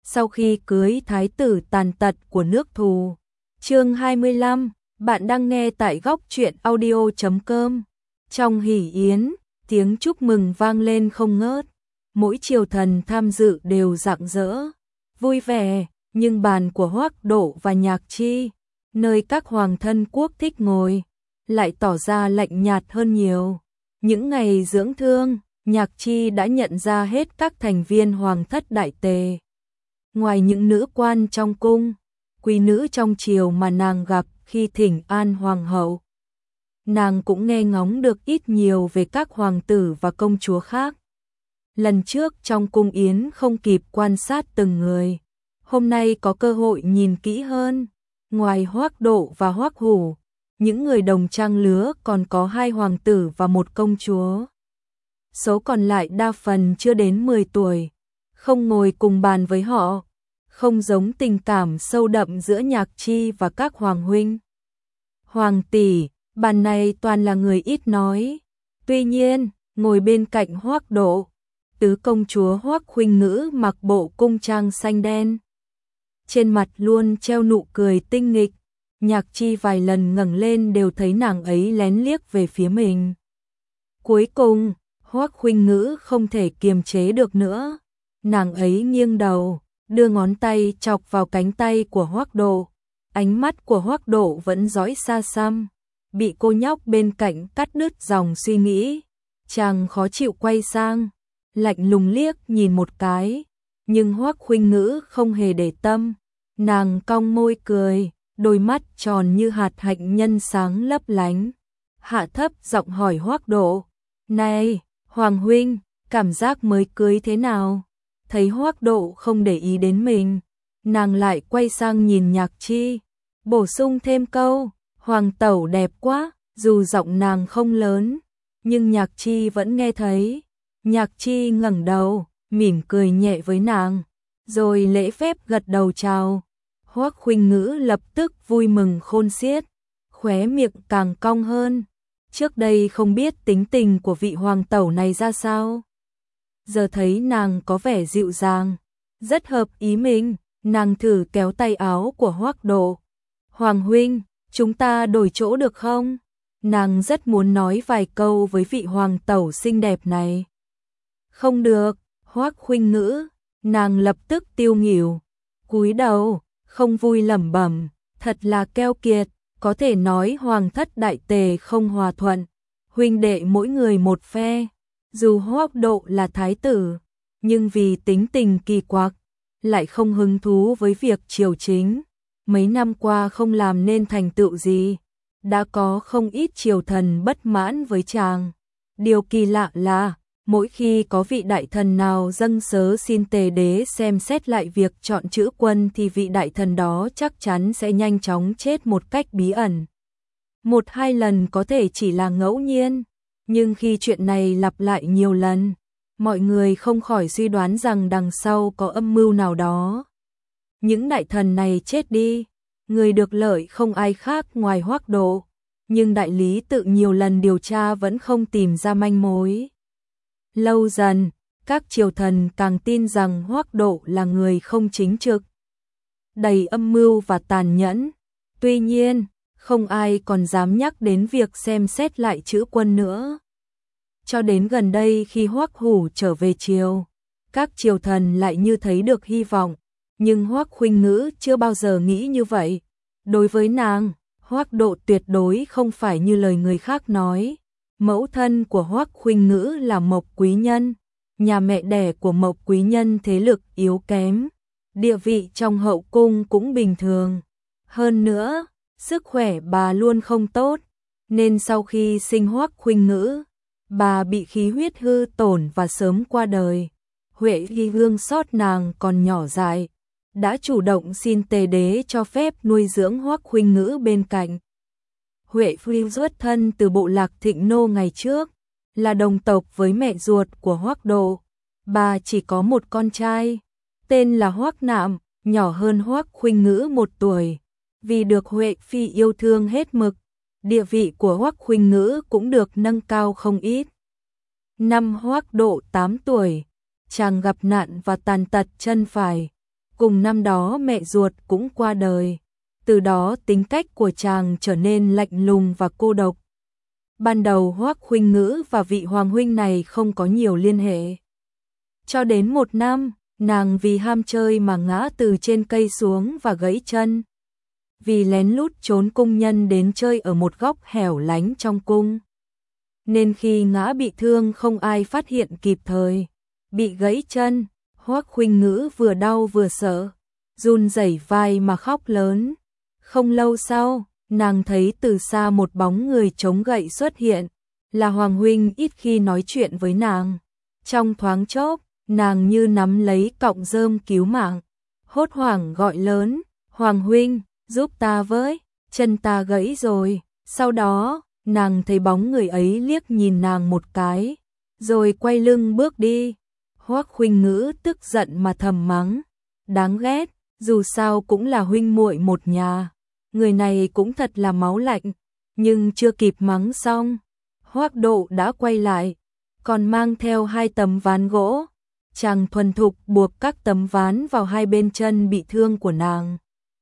sau khi cưới thái tử tàn tật của nước thù. Chương 25, bạn đang nghe tại góc truyện audio.com. Trong hỉ yến, tiếng chúc mừng vang lên không ngớt, mỗi triều thần tham dự đều rạng rỡ, vui vẻ, nhưng bàn của Hoắc Độ và Nhạc Chi, nơi các hoàng thân quốc thích ngồi, lại tỏ ra lạnh nhạt hơn nhiều. Những ngày dưỡng thương, Nhạc Chi đã nhận ra hết các thành viên hoàng thất đại tề. Ngoài những nữ quan trong cung, quý nữ trong triều mà nàng gặp khi thỉnh an hoàng hậu, nàng cũng nghe ngóng được ít nhiều về các hoàng tử và công chúa khác. Lần trước trong cung yến không kịp quan sát từng người, hôm nay có cơ hội nhìn kỹ hơn. Ngoài Hoắc Độ và Hoắc Hủ, những người đồng trang lứa còn có 2 hoàng tử và 1 công chúa. Số còn lại đa phần chưa đến 10 tuổi, không ngồi cùng bàn với họ, không giống tình cảm sâu đậm giữa Nhạc Chi và các hoàng huynh. Hoàng tỷ, bàn này toàn là người ít nói. Tuy nhiên, ngồi bên cạnh Hoắc Độ, tứ công chúa Hoắc Khuynh Ngữ mặc bộ cung trang xanh đen, trên mặt luôn treo nụ cười tinh nghịch. Nhạc Chi vài lần ngẩng lên đều thấy nàng ấy lén liếc về phía mình. Cuối cùng, Hoắc Khuynh Ngữ không thể kiềm chế được nữa, nàng ấy nghiêng đầu, đưa ngón tay chọc vào cánh tay của Hoắc Độ. Ánh mắt của Hoắc Độ vẫn dõi xa xăm, bị cô nhóc bên cạnh cắt đứt dòng suy nghĩ. Chàng khó chịu quay sang, lạnh lùng liếc nhìn một cái, nhưng Hoắc Khuynh Ngữ không hề để tâm. Nàng cong môi cười, đôi mắt tròn như hạt hạnh nhân sáng lấp lánh, hạ thấp giọng hỏi Hoắc Độ: "Này, Hoàng huynh, cảm giác mới cưới thế nào?" Thấy Hoắc Độ không để ý đến mình, nàng lại quay sang nhìn Nhạc Chi, bổ sung thêm câu: "Hoàng tẩu đẹp quá." Dù giọng nàng không lớn, nhưng Nhạc Chi vẫn nghe thấy. Nhạc Chi ngẩng đầu, mỉm cười nhẹ với nàng, rồi lễ phép gật đầu chào. Hoắc Khuynh Ngữ lập tức vui mừng khôn xiết, khóe miệng càng cong hơn. Trước đây không biết tính tình của vị hoàng tẩu này ra sao, giờ thấy nàng có vẻ dịu dàng, rất hợp ý mình. Nàng thử kéo tay áo của Hoắc Độ: "Hoàng huynh, chúng ta đổi chỗ được không?" Nàng rất muốn nói vài câu với vị hoàng tẩu xinh đẹp này. "Không được." Hoắc Khuynh Ngữ, nàng lập tức tiêu nghỉu, cúi đầu, không vui lẩm bẩm: "Thật là keo kiệt, có thể nói hoàng thất đại tề không hòa thuận, huynh đệ mỗi người một phe." Dù Hoắc Độ là thái tử, nhưng vì tính tình kỳ quặc, lại không hứng thú với việc triều chính. Mấy năm qua không làm nên thành tựu gì, đã có không ít triều thần bất mãn với chàng. Điều kỳ lạ là, mỗi khi có vị đại thần nào dâng sớ xin tề đế xem xét lại việc chọn chữ quân thì vị đại thần đó chắc chắn sẽ nhanh chóng chết một cách bí ẩn. 1-2 lần có thể chỉ là ngẫu nhiên, nhưng khi chuyện này lặp lại nhiều lần, mọi người không khỏi suy đoán rằng đằng sau có âm mưu nào đó. Những đại thần này chết đi, người được lợi không ai khác ngoài Hoắc Độ, nhưng đại lý tự nhiều lần điều tra vẫn không tìm ra manh mối. Lâu dần, các triều thần càng tin rằng Hoắc Độ là người không chính trực, đầy âm mưu và tàn nhẫn. Tuy nhiên, không ai còn dám nhắc đến việc xem xét lại chữ quân nữa. Cho đến gần đây khi Hoắc Hủ trở về triều, các triều thần lại như thấy được hy vọng, nhưng Hoắc Khuynh Ngữ chưa bao giờ nghĩ như vậy. Đối với nàng, Hoắc Độ tuyệt đối không phải như lời người khác nói. Mẫu thân của Hoắc Khuynh Ngữ là Mộc quý nhân, nhà mẹ đẻ của Mộc quý nhân thế lực yếu kém, địa vị trong hậu cung cũng bình thường. Hơn nữa, sức khỏe bà luôn không tốt, nên sau khi sinh Hoắc Khuynh Ngữ, bà bị khí huyết hư tổn và sớm qua đời. Huệ Hy Hương sót nàng còn nhỏ dại, đã chủ động xin tề đế cho phép nuôi dưỡng Hoắc Khuynh Ngữ bên cạnh. Huệ Phi xuất thân từ bộ lạc Thịnh Nô ngày trước, là đồng tộc với mẹ ruột của Hoắc Độ. Bà chỉ có một con trai, tên là Hoắc Nạm, nhỏ hơn Hoắc Khuynh Ngữ 1 tuổi. Vì được Huệ Phi yêu thương hết mực, địa vị của Hoắc Khuynh Ngữ cũng được nâng cao không ít. Năm Hoắc Độ 8 tuổi, chàng gặp nạn và tàn tật chân phải. cùng năm đó mẹ ruột cũng qua đời. Từ đó tính cách của chàng trở nên lạnh lùng và cô độc. Ban đầu Hoắc Khuynh Ngữ và vị hoàng huynh này không có nhiều liên hệ. Cho đến một năm, nàng vì ham chơi mà ngã từ trên cây xuống và gãy chân. Vì lén lút trốn cung nhân đến chơi ở một góc hẻo lánh trong cung, nên khi ngã bị thương không ai phát hiện kịp thời, bị gãy chân. Hoắc Khuynh Ngữ vừa đau vừa sợ, run rẩy vai mà khóc lớn. Không lâu sau, nàng thấy từ xa một bóng người chống gậy xuất hiện, là hoàng huynh ít khi nói chuyện với nàng. Trong thoáng chốc, nàng như nắm lấy cọng rơm cứu mạng, hốt hoảng gọi lớn, "Hoàng huynh, giúp ta với, chân ta gãy rồi." Sau đó, nàng thấy bóng người ấy liếc nhìn nàng một cái, rồi quay lưng bước đi. Hoắc Khuynh Ngữ tức giận mà thầm mắng, đáng ghét, dù sao cũng là huynh muội một nhà, người này cũng thật là máu lạnh. Nhưng chưa kịp mắng xong, Hoắc Độ đã quay lại, còn mang theo 2 tấm ván gỗ. Chàng thuần thục buộc các tấm ván vào 2 bên chân bị thương của nàng,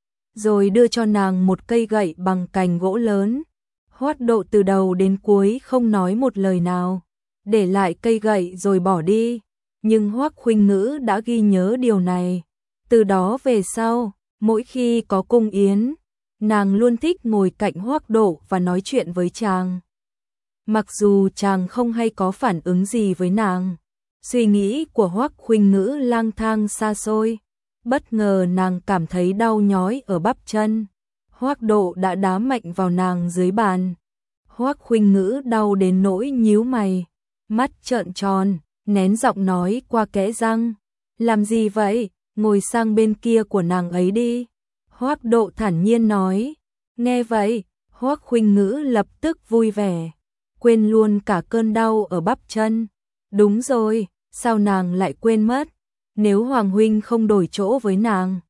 rồi đưa cho nàng một cây gậy bằng cành gỗ lớn. Hoắc Độ từ đầu đến cuối không nói một lời nào, để lại cây gậy rồi bỏ đi. Nhưng Hoắc Khuynh Ngữ đã ghi nhớ điều này. Từ đó về sau, mỗi khi có cung yến, nàng luôn thích ngồi cạnh Hoắc Độ và nói chuyện với chàng. Mặc dù chàng không hay có phản ứng gì với nàng, suy nghĩ của Hoắc Khuynh Ngữ lang thang xa xôi. Bất ngờ nàng cảm thấy đau nhói ở bắp chân. Hoắc Độ đã đá mạnh vào nàng dưới bàn. Hoắc Khuynh Ngữ đau đến nỗi nhíu mày, mắt trợn tròn, nén giọng nói qua kẽ răng, "Làm gì vậy, ngồi sang bên kia của nàng ấy đi." Hoắc Độ thản nhiên nói. Nghe vậy, Hoắc Khuynh Ngữ lập tức vui vẻ, quên luôn cả cơn đau ở bắp chân. Đúng rồi, sao nàng lại quên mất? Nếu Hoàng huynh không đổi chỗ với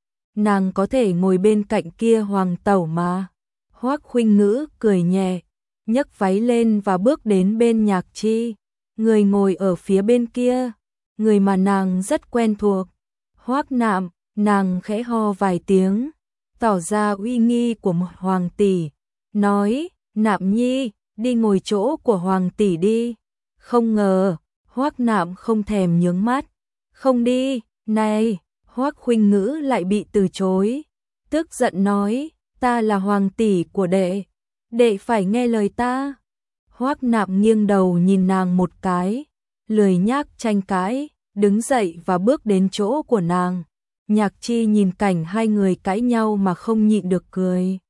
nàng có thể ngồi bên cạnh kia Hoàng tẩu mà. Hoắc Khuynh Ngữ cười nhẹ, nhấc váy lên và bước đến bên Nhạc Chi, người ngồi ở phía bên kia, người mà nàng rất quen thuộc. Hoắc Nạm. Nàng khẽ ho vài tiếng, tỏ ra uy nghi của một hoàng tỷ, nói, "Nạm nhi, đi ngồi chỗ của hoàng tỷ đi." Không ngờ, Hoắc Nạm không thèm nhướng mắt, "Không đi." Này, Hoắc Khuynh Ngữ lại bị từ chối, tức giận nói, "Ta là hoàng tỷ của đệ, đệ phải nghe lời ta." Hoắc Nạm nghiêng đầu nhìn nàng một cái, lười nhác tranh cãi, đứng dậy và bước đến chỗ của nàng. Nhạc Chi nhìn cảnh hai người cãi nhau mà không nhịn được cười.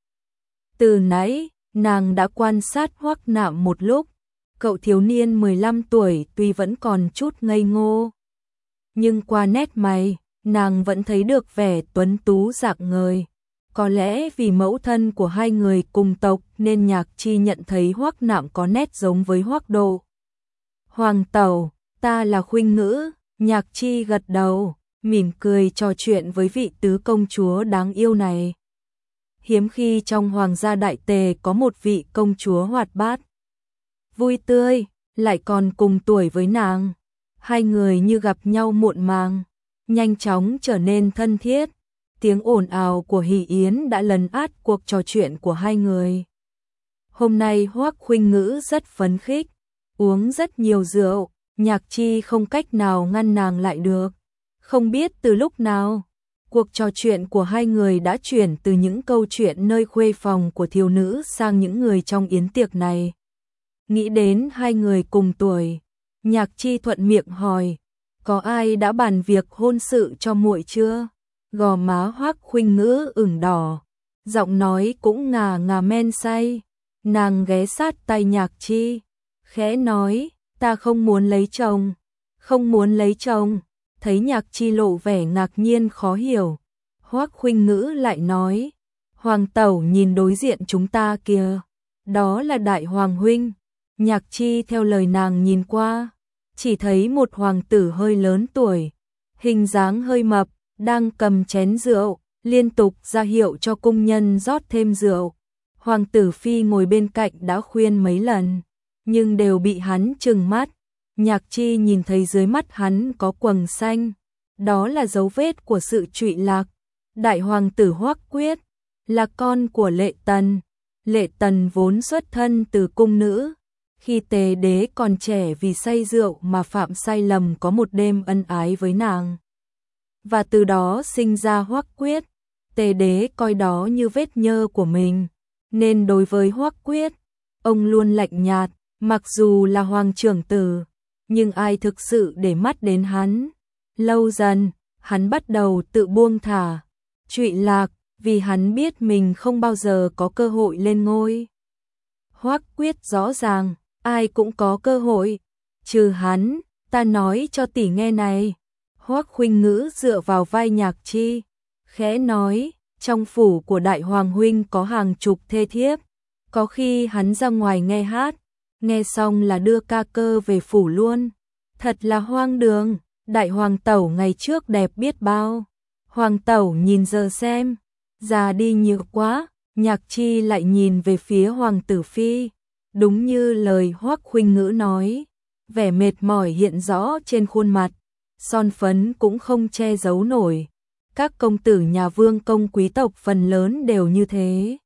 Từ nãy, nàng đã quan sát Hoắc Nạm một lúc. Cậu thiếu niên 15 tuổi tuy vẫn còn chút ngây ngô, nhưng qua nét mày, nàng vẫn thấy được vẻ tuấn tú rạng ngời. Có lẽ vì mẫu thân của hai người cùng tộc nên Nhạc Chi nhận thấy Hoắc Nạm có nét giống với Hoắc Độ. "Hoàng tẩu, ta là Khuynh Ngữ." Nhạc Chi gật đầu, mỉm cười trò chuyện với vị tứ công chúa đáng yêu này. Hiếm khi trong hoàng gia đại tề có một vị công chúa hoạt bát, vui tươi, lại còn cùng tuổi với nàng. Hai người như gặp nhau muộn màng, nhanh chóng trở nên thân thiết. Tiếng ồn ào của hỷ yến đã lấn át cuộc trò chuyện của hai người. Hôm nay Hoắc Khuynh Ngữ rất phấn khích, uống rất nhiều rượu, Nhạc Chi không cách nào ngăn nàng lại được. Không biết từ lúc nào, cuộc trò chuyện của hai người đã chuyển từ những câu chuyện nơi khuê phòng của thiếu nữ sang những người trong yến tiệc này. Nghĩ đến hai người cùng tuổi, Nhạc Chi thuận miệng hỏi, "Có ai đã bàn việc hôn sự cho muội chưa?" Gò má Hoắc Khuynh Ngữ ửng đỏ, giọng nói cũng ngà ngà men say. Nàng ghé sát tai Nhạc Chi, khẽ nói, "Ta không muốn lấy chồng." "Không muốn lấy chồng?" Thấy Nhạc Chi lộ vẻ ngạc nhiên khó hiểu, Hoắc Khuynh Ngữ lại nói, "Hoàng tẩu nhìn đối diện chúng ta kìa, đó là đại hoàng huynh." Nhạc Chi theo lời nàng nhìn qua, chỉ thấy một hoàng tử hơi lớn tuổi, hình dáng hơi mập, đang cầm chén rượu, liên tục ra hiệu cho cung nhân rót thêm rượu. Hoàng tử phi ngồi bên cạnh đã khuyên mấy lần, nhưng đều bị hắn trừng mắt. Nhạc Chi nhìn thấy dưới mắt hắn có quầng xanh, đó là dấu vết của sự trụy lạc. Đại hoàng tử Hoắc Quyết là con của Lệ Tần. Lệ Tần vốn xuất thân từ cung nữ. Khi Tề đế còn trẻ vì say rượu mà phạm sai lầm có một đêm ân ái với nàng. Và từ đó sinh ra Hoắc Quyết. Tề đế coi đó như vết nhơ của mình. Nên đối với Hoắc Quyết, ông luôn lạnh nhạt, mặc dù là hoàng trưởng tử. Nhưng ai thực sự để mắt đến hắn. Lâu dần, hắn bắt đầu tự buông thả, trụy lạc, vì hắn biết mình không bao giờ có cơ hội lên ngôi. Hoắc Quyết rõ ràng, ai cũng có cơ hội, trừ hắn, ta nói cho tỷ nghe này. Hoắc Khuynh Ngữ dựa vào vai Nhạc Chi, khẽ nói, trong phủ của đại hoàng huynh có hàng chục thê thiếp, có khi hắn ra ngoài nghe hát, nghe xong là đưa ca cơ về phủ luôn. Thật là hoang đường, đại hoàng tẩu ngày trước đẹp biết bao. Hoàng tẩu nhìn giờ xem, già đi nhiều quá. Nhạc Chi lại nhìn về phía hoàng tử phi, đúng như lời Hoắc Khuynh Ngữ nói, vẻ mệt mỏi hiện rõ trên khuôn mặt, son phấn cũng không che giấu nổi. Các công tử nhà vương công quý tộc phần lớn đều như thế.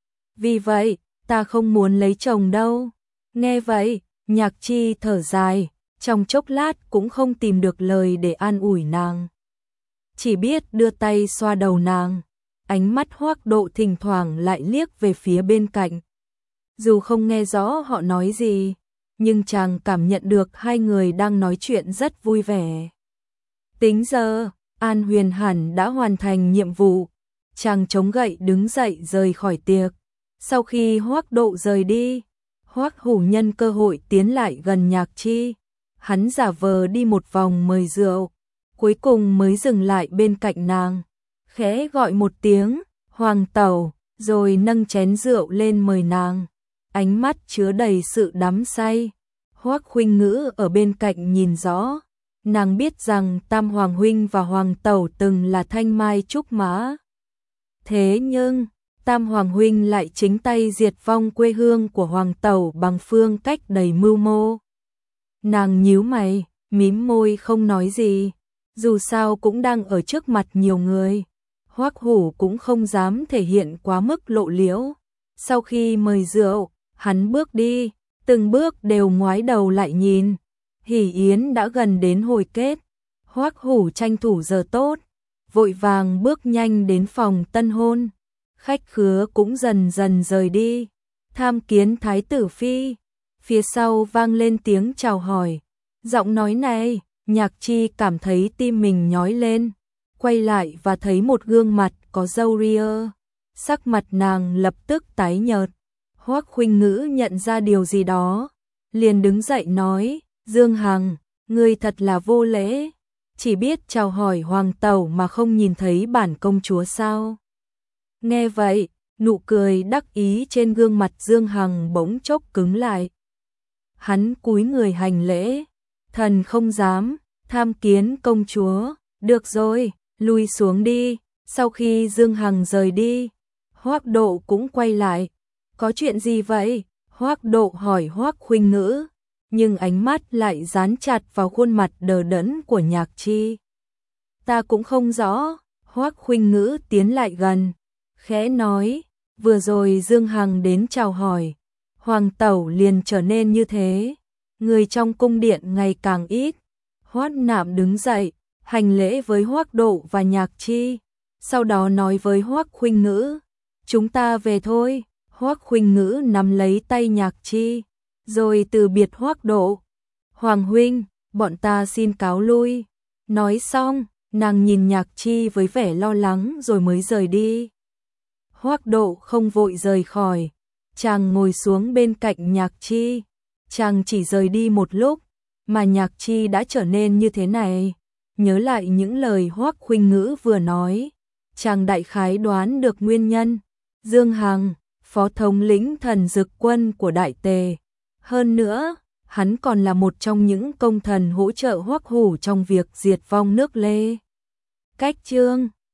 Vì vậy, ta không muốn lấy chồng đâu. Nghe vậy, Nhạc Chi thở dài, trong chốc lát cũng không tìm được lời để an ủi nàng. Chỉ biết đưa tay xoa đầu nàng, ánh mắt Hoắc Độ thỉnh thoảng lại liếc về phía bên cạnh. Dù không nghe rõ họ nói gì, nhưng chàng cảm nhận được hai người đang nói chuyện rất vui vẻ. Tính giờ, An Huyền hẳn đã hoàn thành nhiệm vụ. Chàng chống gậy đứng dậy rời khỏi tiệc. Sau khi Hoắc Độ rời đi, Hoắc Hủ nhân cơ hội tiến lại gần Nhạc Chi. Hắn giả vờ đi một vòng mời rượu, cuối cùng mới dừng lại bên cạnh nàng, khẽ gọi một tiếng, hoàng tẩu, rồi nâng chén rượu lên mời nàng. Ánh mắt chứa đầy sự đắm say. Hoắc Khuynh Ngữ ở bên cạnh nhìn rõ, nàng biết rằng Tam Hoàng huynh và Hoàng tẩu từng là thanh mai trúc mã. Thế nhưng, Tam Hoàng huynh lại chính tay diệt vong quê hương của Hoàng tẩu bằng phương cách đầy mưu mô. Nàng nhíu mày, mím môi không nói gì, dù sao cũng đang ở trước mặt nhiều người. Hoắc Hủ cũng không dám thể hiện quá mức lộ liễu. Sau khi mời rượu, hắn bước đi, từng bước đều ngoái đầu lại nhìn. Hỷ yến đã gần đến hồi kết. Hoắc Hủ tranh thủ giờ tốt, vội vàng bước nhanh đến phòng tân hôn. Khách khứa cũng dần dần rời đi. Tham kiến thái tử phi. Phía sau vang lên tiếng chào hỏi. Giọng nói này, Nhạc Chi cảm thấy tim mình nhói lên. Quay lại và thấy một gương mặt có râu ria. Sắc mặt nàng lập tức tái nhợt. Hoắc Khuynh Ngữ nhận ra điều gì đó, liền đứng dậy nói, Dương Hằng, ngươi thật là vô lễ, chỉ biết chào hỏi hoàng tẩu mà không nhìn thấy bản công chúa sao. Nghe vậy, nụ cười đắc ý trên gương mặt Dương Hằng bỗng chốc cứng lại. Hắn cúi người hành lễ, thần không dám, tham kiến công chúa, được rồi, lui xuống đi. Sau khi Dương Hằng rời đi, Hoắc Độ cũng quay lại. Có chuyện gì vậy? Hoắc Độ hỏi Hoắc Khuynh Ngữ, nhưng ánh mắt lại dán chặt vào khuôn mặt đờ đẫn của Nhạc Chi. Ta cũng không rõ. Hoắc Khuynh Ngữ tiến lại gần, khẽ nói, vừa rồi Dương Hằng đến chào hỏi, hoàng tẩu liền trở nên như thế, người trong cung điện ngày càng ít. Hoắc Nạm đứng dậy, hành lễ với Hoắc Độ và Nhạc Chi, sau đó nói với Hoắc Khuynh Ngữ, chúng ta về thôi. Hoắc Khuynh Ngữ nắm lấy tay Nhạc Chi, rồi từ biệt Hoắc Độ. Hoàng huynh, bọn ta xin cáo lui. Nói xong, nàng nhìn Nhạc Chi với vẻ lo lắng rồi mới rời đi. Hoắc Độ không vội rời khỏi, chàng ngồi xuống bên cạnh Nhạc Chi. Chàng chỉ rời đi một lúc, mà Nhạc Chi đã trở nên như thế này. Nhớ lại những lời Hoắc Khuynh Ngữ vừa nói, chàng đại khái đoán được nguyên nhân. Dương Hằng, phó thống lĩnh thần dực quân của Đại Tề. Hơn nữa, hắn còn là một trong những công thần hỗ trợ Hoắc Hủ trong việc diệt vong nước Lê. Cách chương